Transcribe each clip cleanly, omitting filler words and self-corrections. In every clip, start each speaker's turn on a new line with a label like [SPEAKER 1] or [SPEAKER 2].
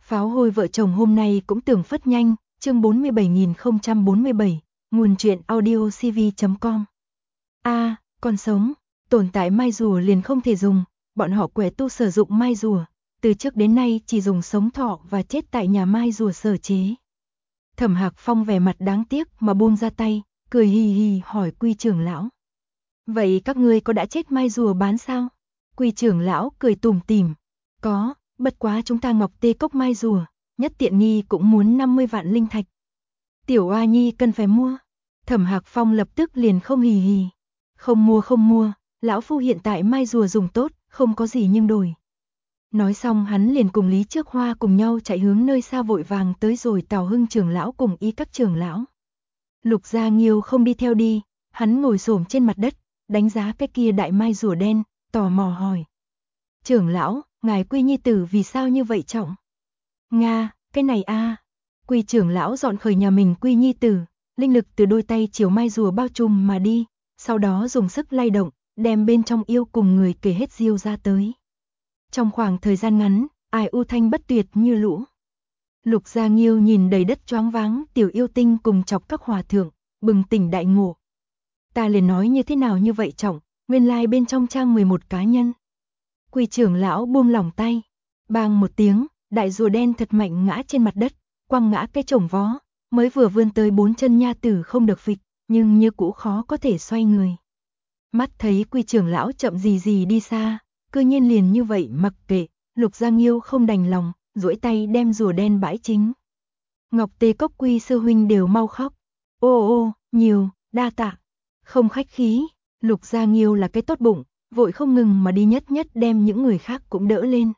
[SPEAKER 1] Pháo hôi vợ chồng hôm nay cũng tưởng phất nhanh, chương 47047, nguồn truyện audio cv.com. Còn sống, tồn tại mai rùa liền không thể dùng, bọn họ quẻ tu sử dụng mai rùa, từ trước đến nay chỉ dùng sống thọ và chết tại nhà mai rùa sở chế. Thẩm Hạc Phong vẻ mặt đáng tiếc mà buông ra tay, cười hì hì hỏi Quy trưởng lão. Vậy các ngươi có đã chết mai rùa bán sao? Quy trưởng lão cười tủm tỉm. Có, bất quá chúng ta ngọc tê cốc mai rùa, nhất tiện nghi cũng muốn 50 vạn linh thạch. Tiểu Oa Nhi cần phải mua. Thẩm Hạc Phong lập tức liền không hì hì. Không mua, lão phu hiện tại mai rùa dùng tốt, không có gì nhưng đổi. Nói xong hắn liền cùng Lý Trước Hoa cùng nhau chạy hướng nơi xa vội vàng tới rồi Tào Hưng trưởng lão cùng y các trưởng lão. Lục Gia Nghiêu không đi theo đi, hắn ngồi xổm trên mặt đất, đánh giá cái kia đại mai rùa đen, tò mò hỏi. Trưởng lão, ngài Quy nhi tử vì sao như vậy trọng? Nga, cái này Quy trưởng lão dọn khởi nhà mình Quy nhi tử, linh lực từ đôi tay chiều mai rùa bao trùm mà đi, sau đó dùng sức lay động, đem bên trong yêu cùng người kể hết diêu ra tới. Trong khoảng thời gian ngắn, ai u thanh bất tuyệt như lũ. Lục Gia Nghiêu nhìn đầy đất choáng váng tiểu yêu tinh cùng chọc các hòa thượng, bừng tỉnh đại ngộ. Ta liền nói như thế nào như vậy trọng, nguyên lai bên trong trang 11 cá nhân. Quy trưởng lão buông lỏng tay, bang một tiếng, đại rùa đen thật mạnh ngã trên mặt đất, quăng ngã cái chổng vó, mới vừa vươn tới 4 chân nha tử không được phịch, nhưng như cũ khó có thể xoay người. Mắt thấy Quy trưởng lão chậm gì đi xa, cư nhiên liền như vậy mặc kệ, Lục Gia Nghiêu không đành lòng, duỗi tay đem rùa đen bãi chính. Ngọc Tê Cốc Quy sư huynh đều mau khóc. Ô, nhiều, đa tạ. Không khách khí, Lục Gia Nghiêu là cái tốt bụng, vội không ngừng mà đi nhất đem những người khác cũng đỡ lên.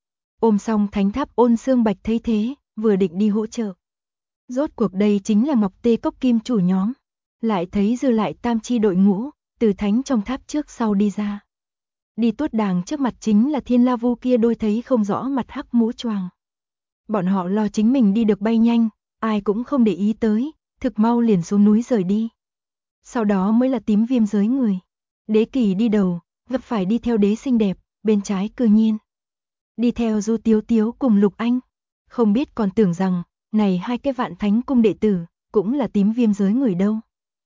[SPEAKER 1] Ôm xong thánh tháp Ôn Xương Bạch thấy thế, vừa định đi hỗ trợ. Rốt cuộc đây chính là Ngọc Tê Cốc Kim chủ nhóm. Lại thấy dư lại tam chi đội ngũ, từ thánh trong tháp trước sau đi ra. Đi tuốt đàng trước mặt chính là Thiên La Vu kia đôi thấy không rõ mặt hắc mũ choàng. Bọn họ lo chính mình đi được bay nhanh, ai cũng không để ý tới, thực mau liền xuống núi rời đi. Sau đó mới là Tím Viêm giới người. Đế Kỳ đi đầu, gặp phải đi theo đế xinh đẹp, bên trái Cư Nhiên. Đi theo Du Tiếu Tiếu cùng Lục Anh. Không biết còn tưởng rằng, này hai cái Vạn Thánh cung đệ tử, cũng là Tím Viêm giới người đâu.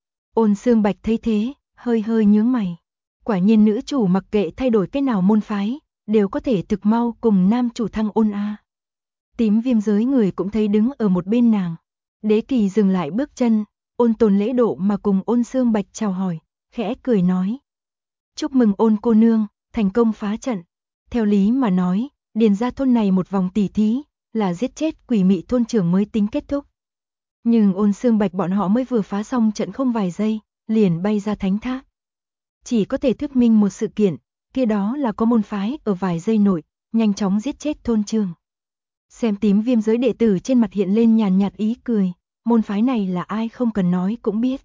[SPEAKER 1] Ôn Xương Bạch thấy thế, hơi nhướng mày. Quả nhiên nữ chủ mặc kệ thay đổi cái nào môn phái, đều có thể thực mau cùng nam chủ thăng ôn Tím Viêm giới người cũng thấy đứng ở một bên nàng. Đế Kỳ dừng lại bước chân, ôn tồn lễ độ mà cùng Ôn Xương Bạch chào hỏi, khẽ cười nói. Chúc mừng Ôn cô nương, thành công phá trận. Theo lý mà nói, điền ra thôn này một vòng tỉ thí, là giết chết quỷ mị thôn trưởng mới tính kết thúc. Nhưng Ôn Xương Bạch bọn họ mới vừa phá xong trận không vài giây, liền bay ra thánh tháp. Chỉ có thể thuyết minh một sự kiện, kia đó là có môn phái ở vài giây nội, nhanh chóng giết chết thôn trưởng. Xem Tím Viêm giới đệ tử trên mặt hiện lên nhàn nhạt ý cười, môn phái này là ai không cần nói cũng biết.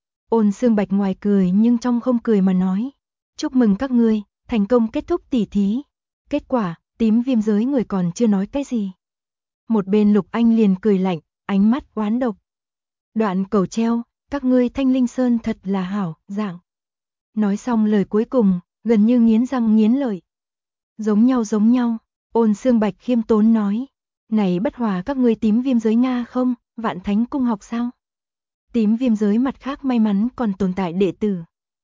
[SPEAKER 1] Ôn Xương Bạch ngoài cười nhưng trong không cười mà nói, chúc mừng các ngươi, thành công kết thúc tỉ thí. Kết quả, Tím Viêm giới người còn chưa nói cái gì. Một bên Lục Anh liền cười lạnh, ánh mắt oán độc. Đoạn cầu treo, các ngươi Thanh Linh Sơn thật là hảo, dạng. Nói xong lời cuối cùng, gần như nghiến răng nghiến lợi. Giống nhau, Ôn Xương Bạch khiêm tốn nói. Này bất hòa các ngươi Tím Viêm giới Nga không, Vạn Thánh cung học sao? Tím Viêm giới mặt khác may mắn còn tồn tại đệ tử.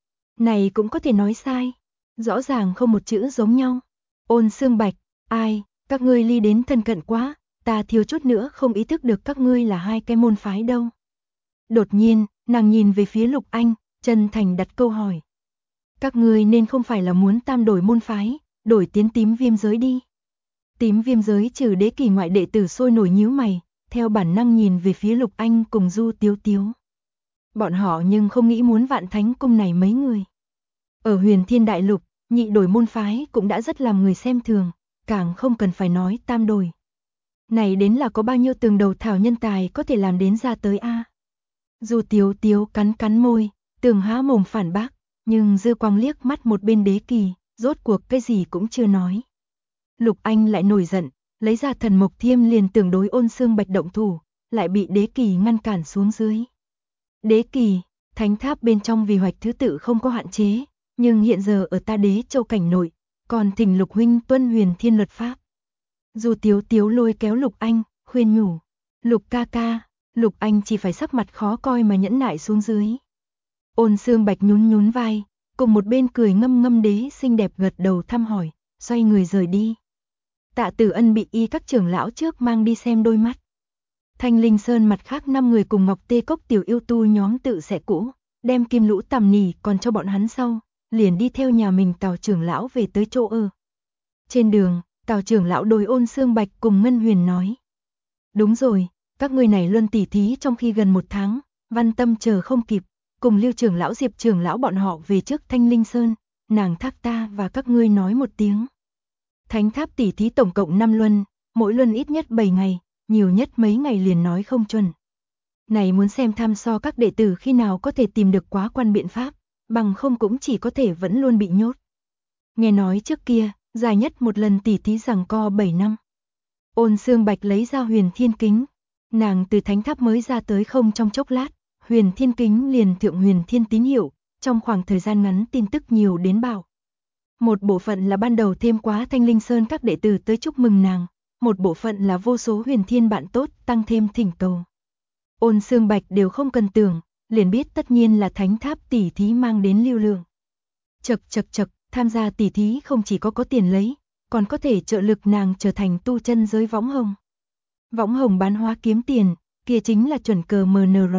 [SPEAKER 1] Này cũng có thể nói sai. Rõ ràng không một chữ giống nhau. Ôn Xương Bạch, ai, các ngươi ly đến thân cận quá, ta thiếu chút nữa không ý thức được các ngươi là hai cái môn phái đâu. Đột nhiên, nàng nhìn về phía Lục Anh, chân thành đặt câu hỏi. Các ngươi nên không phải là muốn tam đổi môn phái, đổi tiến Tím Viêm giới đi. Tím Viêm giới trừ Đế Kỳ ngoại đệ tử sôi nổi nhíu mày, theo bản năng nhìn về phía Lục Anh cùng Du Tiếu Tiếu. Bọn họ nhưng không nghĩ muốn Vạn Thánh cung này mấy người. Ở Huyền Thiên Đại Lục, nhị đổi môn phái cũng đã rất làm người xem thường, càng không cần phải nói tam đổi. Này đến là có bao nhiêu tường đầu thảo nhân tài có thể làm đến ra tới Du Tiếu Tiếu cắn môi, tưởng há mồm phản bác, nhưng dư quang liếc mắt một bên Đế Kỳ, rốt cuộc cái gì cũng chưa nói. Lục Anh lại nổi giận, lấy ra thần mộc thiêm liền tưởng đối Ôn Xương Bạch động thủ, lại bị Đế Kỳ ngăn cản xuống dưới. Đế Kỳ, thánh tháp bên trong vì hoạch thứ tự không có hạn chế, nhưng hiện giờ ở ta Đế Châu cảnh nội, còn thỉnh Lục huynh tuân Huyền Thiên luật pháp. Du Tiếu Tiếu lôi kéo Lục Anh, khuyên nhủ. Lục ca ca, Lục Anh chỉ phải sắc mặt khó coi mà nhẫn nại xuống dưới. Ôn Xương Bạch nhún nhún vai, cùng một bên cười ngâm ngâm đế xinh đẹp gật đầu thăm hỏi, xoay người rời đi. Tạ Tử Ân bị y các trưởng lão trước mang đi xem đôi mắt. Thanh Linh Sơn mặt khác 5 người cùng Ngọc Tê Cốc tiểu yêu tu nhóm tự sẽ cũ, đem kim lũ tầm nỉ còn cho bọn hắn sau, liền đi theo nhà mình Tào trưởng lão về tới chỗ ở. Trên đường, Tào trưởng lão đối Ôn Xương Bạch cùng Ngân Huyền nói. Đúng rồi, các người này luân tỉ thí trong khi gần 1 tháng, Văn Tâm chờ không kịp, cùng Lưu trưởng lão Diệp trưởng lão bọn họ về trước Thanh Linh Sơn, nàng thác ta và các ngươi nói một tiếng. Thánh tháp tỉ thí tổng cộng 5 luân, mỗi luân ít nhất 7 ngày, nhiều nhất mấy ngày liền nói không chuẩn. Này muốn xem tham so các đệ tử khi nào có thể tìm được quá quan biện pháp, bằng không cũng chỉ có thể vẫn luôn bị nhốt. Nghe nói trước kia, dài nhất một lần tỉ thí giằng co 7 năm. Ôn Xương Bạch lấy ra Huyền Thiên Kính, nàng từ thánh tháp mới ra tới không trong chốc lát, Huyền Thiên Kính liền thượng Huyền Thiên tín hiệu, trong khoảng thời gian ngắn tin tức nhiều đến bạo. Một bộ phận là ban đầu thêm quá Thanh Linh Sơn các đệ tử tới chúc mừng nàng, một bộ phận là vô số huyền thiên bạn tốt tăng thêm thỉnh cầu. Ôn Xương Bạch đều không cần tưởng, liền biết tất nhiên là thánh tháp tỉ thí mang đến lưu lượng. Chậc, tham gia tỉ thí không chỉ có tiền lấy, còn có thể trợ lực nàng trở thành tu chân giới võng hồng. Võng hồng bán hóa kiếm tiền, kia chính là chuẩn cờ MNR.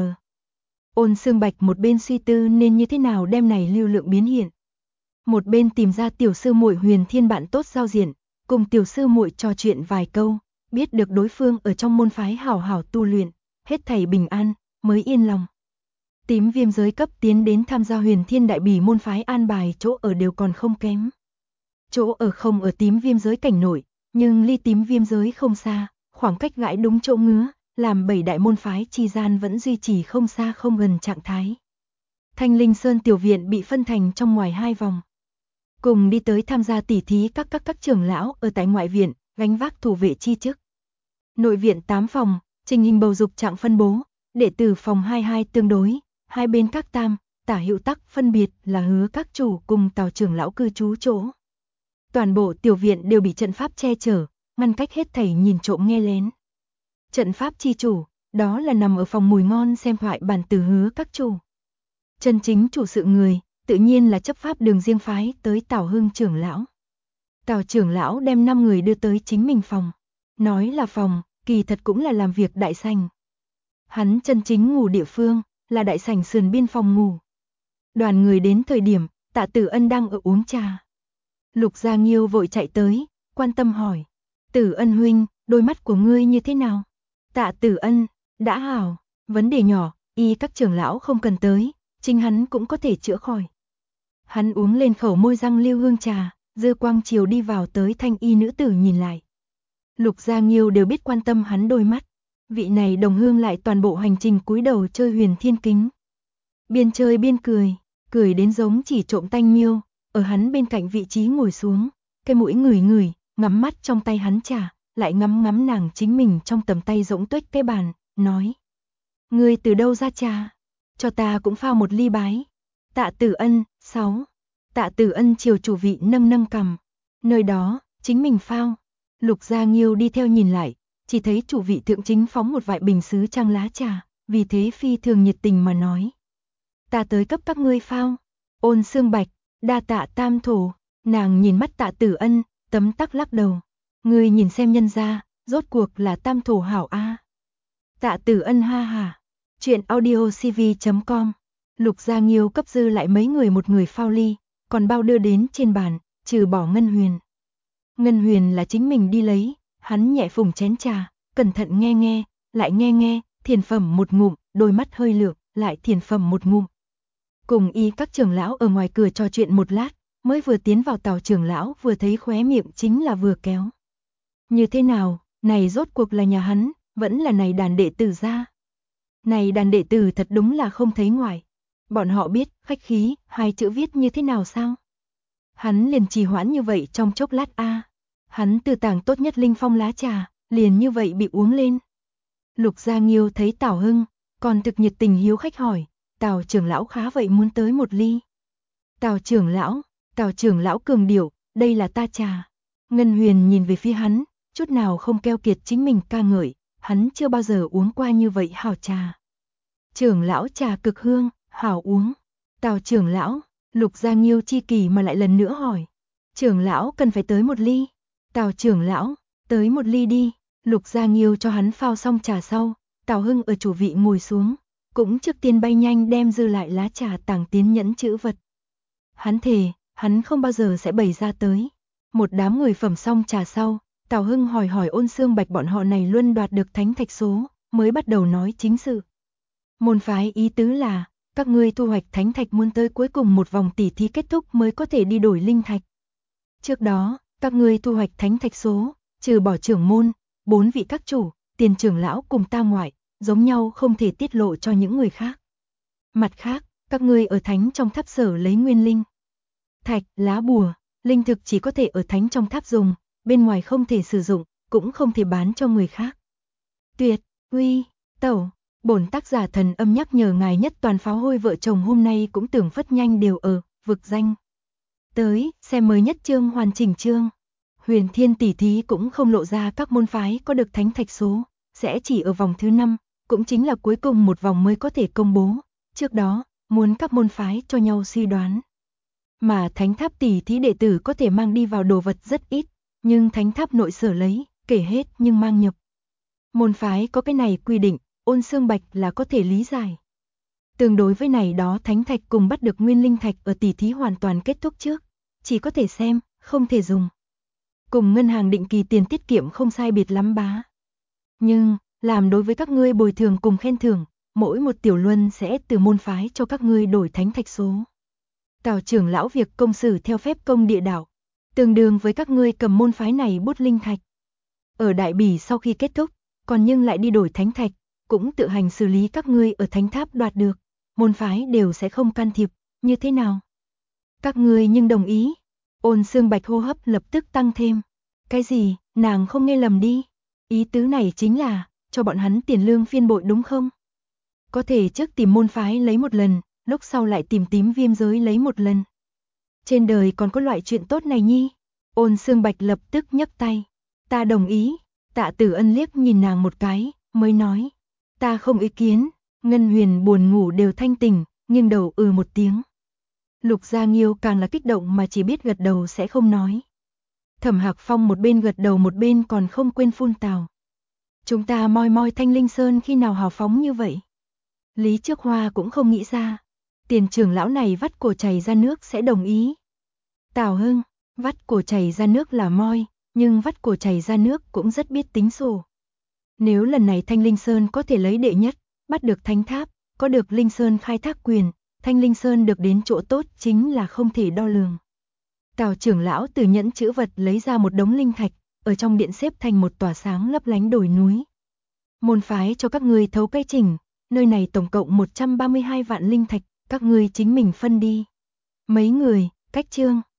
[SPEAKER 1] Ôn Xương Bạch một bên suy tư nên như thế nào đem này lưu lượng biến hiện. Một bên tìm ra tiểu sư muội Huyền Thiên bạn tốt giao diện, cùng tiểu sư muội trò chuyện vài câu, biết được đối phương ở trong môn phái hảo hảo tu luyện, hết thảy bình an, mới yên lòng. Tím Viêm giới cấp tiến đến tham gia Huyền Thiên đại bỉ môn phái an bài chỗ ở đều còn không kém. Chỗ ở không ở Tím Viêm giới cảnh nội, nhưng ly Tím Viêm giới không xa, khoảng cách gãi đúng chỗ ngứa, làm 7 đại môn phái chi gian vẫn duy trì không xa không gần trạng thái. Thanh Linh Sơn tiểu viện bị phân thành trong ngoài 2 vòng. Cùng đi tới tham gia tỉ thí các trưởng lão ở tại ngoại viện, gánh vác thủ vệ chi chức. Nội viện 8 phòng, trình hình bầu dục trạng phân bố, đệ tử phòng 22 tương đối, hai bên các tam, tả hữu tắc phân biệt là Hứa các chủ cùng Tào trưởng lão cư trú chỗ. Toàn bộ tiểu viện đều bị trận pháp che chở, ngăn cách hết thảy nhìn trộm nghe lén. Trận pháp chi chủ, đó là nằm ở phòng mùi ngon xem thoại bản từ Hứa các chủ. Chân chính chủ sự người, tự nhiên là chấp pháp đường riêng phái tới Tào Hưng trưởng lão. Tào trưởng lão đem 5 người đưa tới chính mình phòng. Nói là phòng, kỳ thật cũng là làm việc đại sảnh. Hắn chân chính ngủ địa phương, là đại sảnh sườn biên phòng ngủ. Đoàn người đến thời điểm, Tạ Tử Ân đang ở uống trà. Lục Gia Nghiêu vội chạy tới, quan tâm hỏi. Tử Ân huynh, đôi mắt của ngươi như thế nào? Tạ Tử Ân, đã hảo, vấn đề nhỏ, y các trưởng lão không cần tới, chính hắn cũng có thể chữa khỏi. Hắn uống lên khẩu môi răng lưu hương trà, dư quang chiều đi vào tới thanh y nữ tử nhìn lại. Lục Gia Nghiêu đều biết quan tâm hắn đôi mắt. Vị này đồng hương lại toàn bộ hành trình cúi đầu chơi Huyền Thiên Kính. Biên chơi biên cười đến giống chỉ trộm tanh miêu, ở hắn bên cạnh vị trí ngồi xuống, cái mũi ngửi, ngắm mắt trong tay hắn trà, lại ngắm nàng chính mình trong tầm tay rỗng tuếch cái bàn, nói. Ngươi từ đâu ra trà? Cho ta cũng pha một ly bái. Tạ Tử Ân, 6. Tạ Tử Ân chiều chủ vị nâng cằm. Nơi đó, chính mình phao. Lục Gia Nghiêu đi theo nhìn lại, chỉ thấy chủ vị thượng chính phóng một vại bình sứ trang lá trà, vì thế phi thường nhiệt tình mà nói. Ta tới cấp các ngươi phao. Ôn Xương Bạch, đa tạ tam thổ. Nàng nhìn mắt Tạ Tử Ân, tấm tắc lắc đầu. Ngươi nhìn xem nhân ra, rốt cuộc là tam thổ hảo a. Tạ Tử Ân ha hà. Chuyện audiocv.com. Lục Gia Nghiêu cấp dư lại mấy người một người phao ly, còn bao đưa đến trên bàn, trừ bỏ Ngân Huyền. Ngân Huyền là chính mình đi lấy, hắn nhẹ phùng chén trà, cẩn thận nghe, lại nghe, thiền phẩm một ngụm, đôi mắt hơi lượng, lại thiền phẩm một ngụm. Cùng y các trưởng lão ở ngoài cửa trò chuyện một lát, mới vừa tiến vào Tào trưởng lão vừa thấy khóe miệng chính là vừa kéo. Như thế nào, này rốt cuộc là nhà hắn, vẫn là này đàn đệ tử ra. Này đàn đệ tử thật đúng là không thấy ngoài. Bọn họ biết, khách khí, 2 chữ viết như thế nào sao? Hắn liền trì hoãn như vậy trong chốc lát a. Hắn từ tàng tốt nhất linh phong lá trà, liền như vậy bị uống lên. Lục Gia Nghiêu thấy Tào Hưng, còn thực nhiệt tình hiếu khách hỏi, Tào trưởng lão khá vậy muốn tới một ly. Tào trưởng lão cường điệu, đây là ta trà. Ngân Huyền nhìn về phía hắn, chút nào không keo kiệt chính mình ca ngợi, hắn chưa bao giờ uống qua như vậy hảo trà. Trưởng lão trà cực hương, hảo uống. Tào trưởng lão, Lục Gia Nghiêu chi kỳ mà lại lần nữa hỏi. Trưởng lão cần phải tới một ly. Tào trưởng lão, tới một ly đi. Lục Gia Nghiêu cho hắn phao xong trà sau, Tào Hưng ở chủ vị ngồi xuống, cũng trước tiên bay nhanh đem dư lại lá trà tàng tiến nhẫn chữ vật. Hắn thề, hắn không bao giờ sẽ bày ra tới. Một đám người phẩm xong trà sau, Tào Hưng hỏi Ôn Xương Bạch bọn họ này luôn đoạt được thánh thạch số, mới bắt đầu nói chính sự. Môn phái ý tứ là, các ngươi thu hoạch thánh thạch muốn tới cuối cùng một vòng tỉ thí kết thúc mới có thể đi đổi linh thạch. Trước đó, các ngươi thu hoạch thánh thạch số, trừ bỏ trưởng môn, 4 vị các chủ, tiền trưởng lão cùng ta ngoại, giống nhau không thể tiết lộ cho những người khác. Mặt khác, các ngươi ở thánh trong tháp sở lấy nguyên linh thạch, lá bùa, linh thực chỉ có thể ở thánh trong tháp dùng, bên ngoài không thể sử dụng, cũng không thể bán cho người khác. Tuyệt, uy, tẩu, bổn tác giả thần âm nhắc nhở ngài nhất toàn pháo hôi vợ chồng hôm nay cũng tưởng phất nhanh đều ở vực danh. Tới, xem mới nhất chương hoàn chỉnh chương. Huyền Thiên tỷ thí cũng không lộ ra các môn phái có được thánh thạch số, sẽ chỉ ở vòng thứ 5, cũng chính là cuối cùng một vòng mới có thể công bố. Trước đó, muốn các môn phái cho nhau suy đoán. Mà thánh tháp tỷ thí đệ tử có thể mang đi vào đồ vật rất ít, nhưng thánh tháp nội sở lấy, kể hết nhưng mang nhập. Môn phái có cái này quy định, Ôn Xương Bạch là có thể lý giải. Tương đối với này đó thánh thạch cùng bắt được nguyên linh thạch ở tỷ thí hoàn toàn kết thúc trước, chỉ có thể xem, không thể dùng. Cùng ngân hàng định kỳ tiền tiết kiệm không sai biệt lắm bá. Nhưng, làm đối với các ngươi bồi thường cùng khen thưởng, mỗi một tiểu luân sẽ từ môn phái cho các ngươi đổi thánh thạch số. Tào trưởng lão việc công xử theo phép công địa đạo, tương đương với các ngươi cầm môn phái này bút linh thạch. Ở đại bỉ sau khi kết thúc, còn nhưng lại đi đổi thánh thạch, cũng tự hành xử lý các ngươi ở thánh tháp đoạt được, môn phái đều sẽ không can thiệp, như thế nào? Các ngươi nhưng đồng ý? Ôn Xương Bạch hô hấp lập tức tăng thêm. Cái gì, nàng không nghe lầm đi? Ý tứ này chính là, cho bọn hắn tiền lương phiên bội đúng không? Có thể trước tìm môn phái lấy một lần, lúc sau lại tìm tím viêm giới lấy một lần. Trên đời còn có loại chuyện tốt này nhi? Ôn Xương Bạch lập tức nhấc tay. Ta đồng ý. Tạ Tử Ân liếc nhìn nàng một cái, mới nói. Ta không ý kiến. Ngân Huyền buồn ngủ đều thanh tỉnh, nhưng đầu một tiếng. Lục Gia Nghiêu càng là kích động mà chỉ biết gật đầu sẽ không nói. Thẩm Hạc Phong một bên gật đầu một bên còn không quên phun tào. Chúng ta moi Thanh Linh Sơn khi nào hào phóng như vậy? Lý Trước Hoa cũng không nghĩ ra. Tiền trưởng lão này vắt cổ chảy ra nước sẽ đồng ý. Tào Hưng, vắt cổ chảy ra nước là moi, nhưng vắt cổ chảy ra nước cũng rất biết tính sổ. Nếu lần này Thanh Linh Sơn có thể lấy đệ nhất, bắt được thánh tháp, có được Linh Sơn khai thác quyền, Thanh Linh Sơn được đến chỗ tốt chính là không thể đo lường. Tào trưởng lão từ nhẫn chữ vật lấy ra một đống linh thạch, ở trong điện xếp thành một tòa sáng lấp lánh đồi núi. Môn phái cho các ngươi thấu cây chỉnh, nơi này tổng cộng 132 vạn linh thạch, các ngươi chính mình phân đi. Mấy người, cách chương.